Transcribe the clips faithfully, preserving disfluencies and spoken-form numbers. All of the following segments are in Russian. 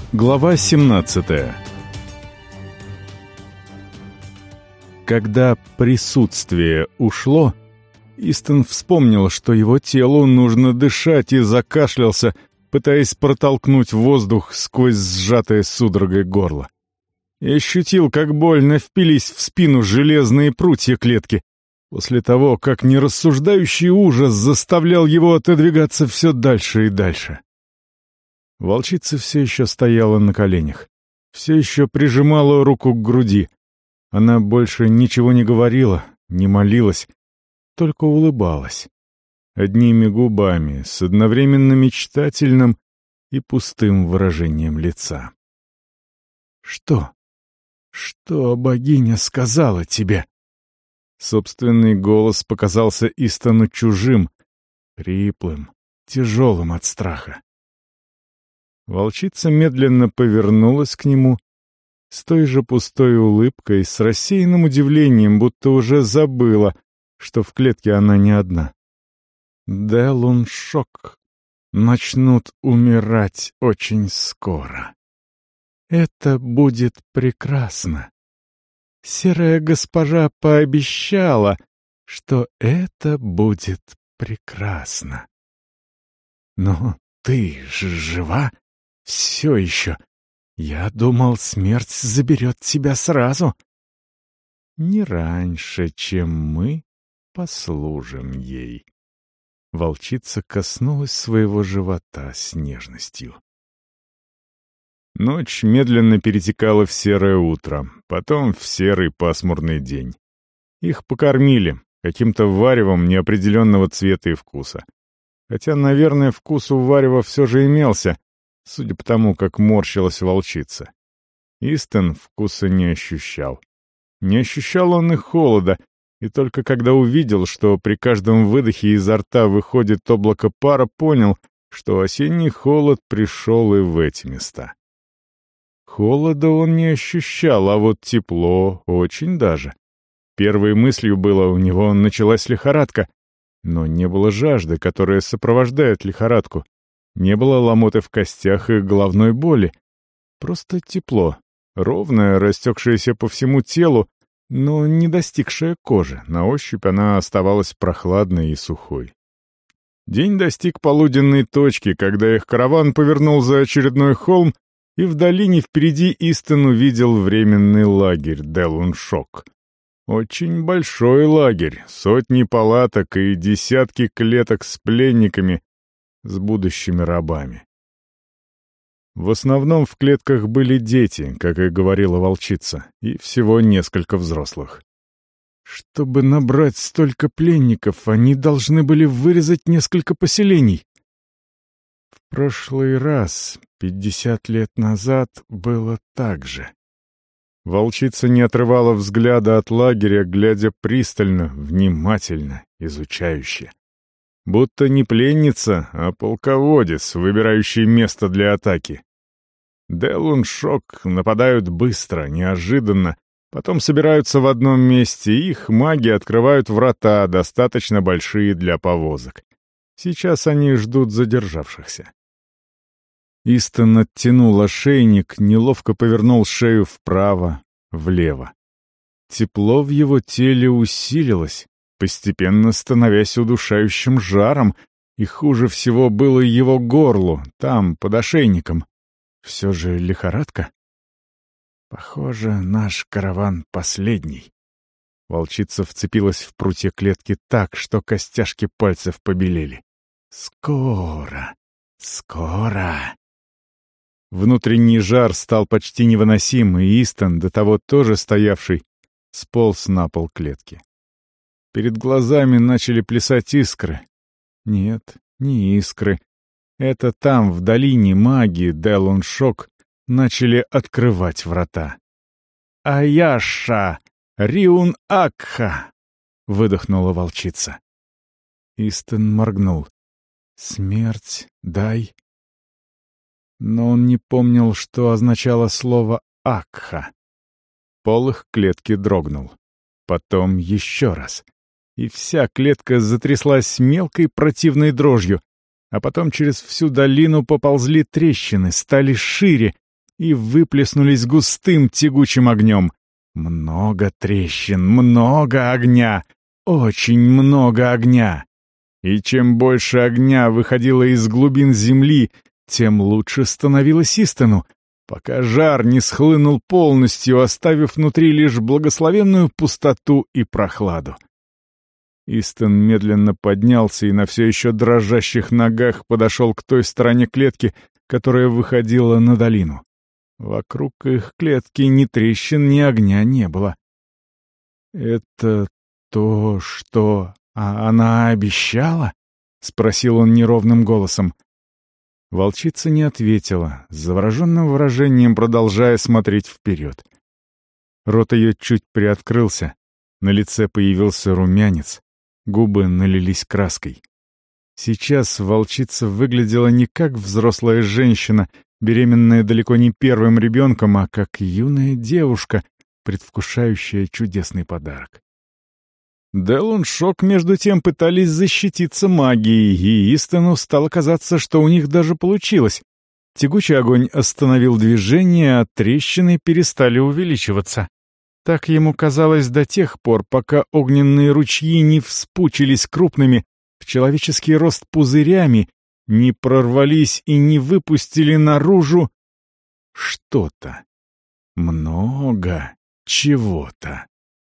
Глава семнадцатая. Когда присутствие ушло, Истон вспомнил, что его телу нужно дышать, и закашлялся, пытаясь протолкнуть воздух сквозь сжатое судорогой горло. И ощутил, как больно впились в спину железные прутья клетки, после того, как нерассуждающий ужас заставлял его отодвигаться все дальше и дальше. Волчица все еще стояла на коленях, все еще прижимала руку к груди. Она больше ничего не говорила, не молилась, только улыбалась. Одними губами, с одновременно мечтательным и пустым выражением лица. «Что? Что богиня сказала тебе?» Собственный голос показался Истону чужим, хриплым, тяжелым от страха. Волчица медленно повернулась к нему с той же пустой улыбкой, с рассеянным удивлением, будто уже забыла, что в клетке она не одна. Делун Шок начнут умирать очень скоро. Это будет прекрасно. Серая госпожа пообещала, что это будет прекрасно. Но ты же жива? Все еще. Я думал, смерть заберет тебя сразу. Не раньше, чем мы послужим ей. Волчица коснулась своего живота с нежностью. Ночь медленно перетекала в серое утро, потом в серый пасмурный день. Их покормили каким-то варевом неопределенного цвета и вкуса. Хотя, наверное, вкус у варева все же имелся, судя по тому, как морщилась волчица. Истон вкуса не ощущал. Не ощущал он и холода, и только когда увидел, что при каждом выдохе изо рта выходит облако пара, понял, что осенний холод пришел и в эти места. Холода он не ощущал, а вот тепло очень даже. Первой мыслью было, у него началась лихорадка, но не было жажды, которая сопровождает лихорадку. Не было ломоты в костях и головной боли. Просто тепло, ровное, растекшееся по всему телу, но не достигшее кожи. На ощупь она оставалась прохладной и сухой. День достиг полуденной точки, когда их караван повернул за очередной холм, и в долине впереди Истон увидел временный лагерь Делун Шок. Очень большой лагерь, сотни палаток и десятки клеток с пленниками, с будущими рабами. В основном в клетках были дети, как и говорила волчица, и всего несколько взрослых. Чтобы набрать столько пленников, они должны были вырезать несколько поселений. В прошлый раз, пятьдесят лет назад, было так же. Волчица не отрывала взгляда от лагеря, глядя пристально, внимательно, изучающе. Будто не пленница, а полководец, выбирающий место для атаки. Делун Шок нападают быстро, неожиданно, потом собираются в одном месте, и их маги открывают врата, достаточно большие для повозок. Сейчас они ждут задержавшихся. Истон оттянул ошейник, неловко повернул шею вправо, влево. Тепло в его теле усилилось, постепенно становясь удушающим жаром, и хуже всего было его горлу, там, под ошейником. Все же лихорадка? Похоже, наш караван последний. Волчица вцепилась в прутья клетки так, что костяшки пальцев побелели. Скоро, скоро. Внутренний жар стал почти невыносим, и Истон, до того тоже стоявший, сполз на пол клетки. Перед глазами начали плясать искры. Нет, не искры. Это там, в долине, маги Делун Шок начали открывать врата. «Аяша! Риун Акха!» — выдохнула волчица. Истон моргнул. «Смерть, дай!» Но он не помнил, что означало слово «Акха». Полых клетки дрогнул. Потом еще раз. И вся клетка затряслась мелкой противной дрожью, а потом через всю долину поползли трещины, стали шире, и выплеснулись густым тягучим огнем. Много трещин, много огня, очень много огня. И чем больше огня выходило из глубин земли, тем лучше становилось Истону, пока жар не схлынул полностью, оставив внутри лишь благословенную пустоту и прохладу. Истон медленно поднялся и на все еще дрожащих ногах подошел к той стороне клетки, которая выходила на долину. Вокруг их клетки ни трещин, ни огня не было. «Это то, что она обещала?» — спросил он неровным голосом. Волчица не ответила, с завороженным выражением продолжая смотреть вперед. Рот ее чуть приоткрылся, на лице появился румянец, губы налились краской. Сейчас волчица выглядела не как взрослая женщина, беременная далеко не первым ребенком, а как юная девушка, предвкушающая чудесный подарок. Делон Шок, между тем, пытались защититься магией, и Истону стало казаться, что у них даже получилось. Тягучий огонь остановил движение, а трещины перестали увеличиваться. Так ему казалось до тех пор, пока огненные ручьи не вспучились крупными, в человеческий рост пузырями, не прорвались и не выпустили наружу что-то. Много чего-то.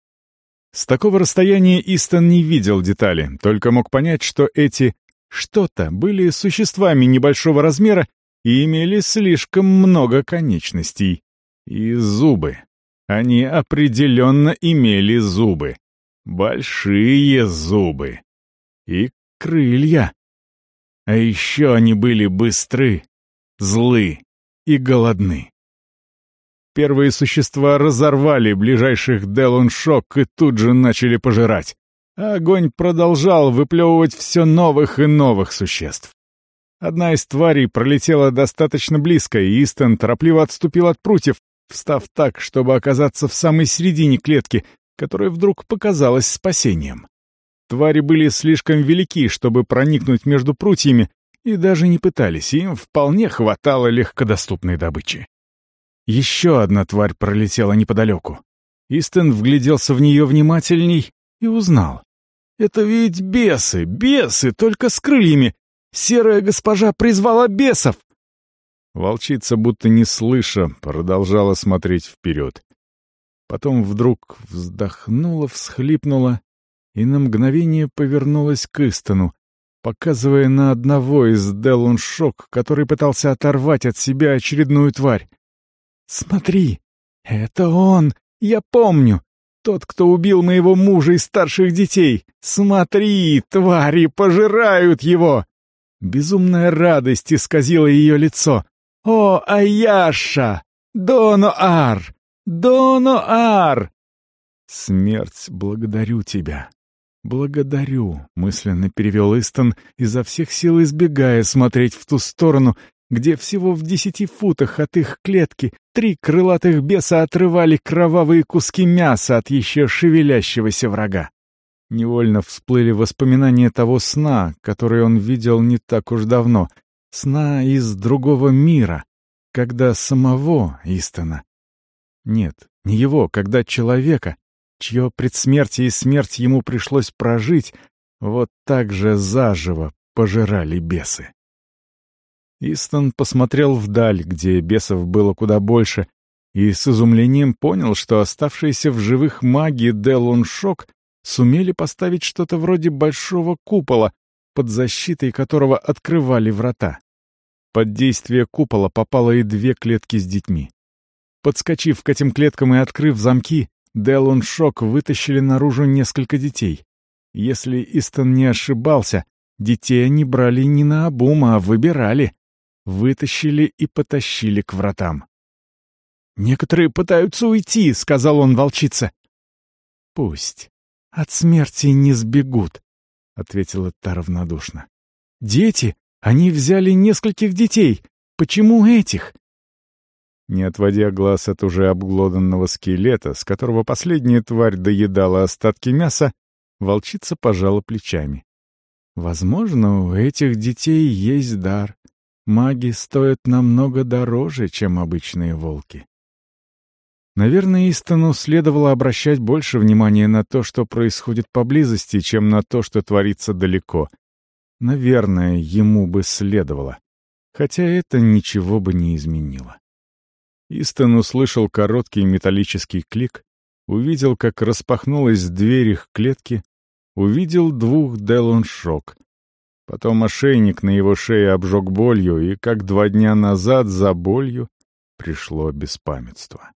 С такого расстояния Истон не видел детали, только мог понять, что эти «что-то» были существами небольшого размера и имели слишком много конечностей. И зубы. Они определенно имели зубы. Большие зубы. И крылья. А еще они были быстры, злы и голодны. Первые существа разорвали ближайших Делон Шок и тут же начали пожирать. А огонь продолжал выплевывать все новых и новых существ. Одна из тварей пролетела достаточно близко, и Истон торопливо отступил от прутьев, встав так, чтобы оказаться в самой середине клетки, которая вдруг показалась спасением. Твари были слишком велики, чтобы проникнуть между прутьями, и даже не пытались, им вполне хватало легкодоступной добычи. Еще одна тварь пролетела неподалеку. Истон вгляделся в нее внимательней и узнал. «Это ведь бесы, бесы, только с крыльями! Серая госпожа призвала бесов!» Волчица, будто не слыша, продолжала смотреть вперед. Потом вдруг вздохнула, всхлипнула и на мгновение повернулась к Истону, показывая на одного из Делон Шок, который пытался оторвать от себя очередную тварь. «Смотри, это он, я помню, тот, кто убил моего мужа и старших детей. Смотри, твари пожирают его!» Безумная радость исказила ее лицо. «О, Аяша! Доноар! Доноар!» «Смерть, благодарю тебя! Благодарю!» — мысленно перевел Истон, изо всех сил избегая смотреть в ту сторону, где всего в десяти футах от их клетки три крылатых беса отрывали кровавые куски мяса от еще шевелящегося врага. Невольно всплыли воспоминания того сна, который он видел не так уж давно, сна из другого мира, когда самого Истона. Нет, не его, когда человека, чье предсмертие и смерть ему пришлось прожить, вот так же заживо пожирали бесы. Истон посмотрел вдаль, где бесов было куда больше, и с изумлением понял, что оставшиеся в живых маги Делон Шок сумели поставить что-то вроде большого купола, под защитой которого открывали врата. Под действие купола попало и две клетки с детьми. Подскочив к этим клеткам и открыв замки, Делон Шок вытащили наружу несколько детей. Если Истон не ошибался, детей они брали не наобум, а выбирали. Вытащили и потащили к вратам. «Некоторые пытаются уйти», — сказал он волчице. «Пусть. От смерти не сбегут», — ответила та равнодушно. «Дети? Они взяли нескольких детей. Почему этих?» Не отводя глаз от уже обглоданного скелета, с которого последняя тварь доедала остатки мяса, волчица пожала плечами. «Возможно, у этих детей есть дар. Маги стоят намного дороже, чем обычные волки. Наверное, Истону следовало обращать больше внимания на то, что происходит поблизости, чем на то, что творится далеко. Наверное, ему бы следовало. Хотя это ничего бы не изменило. Истон услышал короткий металлический клик, увидел, как распахнулась дверь их клетки, увидел двух Делоншок. Потом ошейник на его шее обжег болью, и, как два дня назад, за болью пришло беспамятство.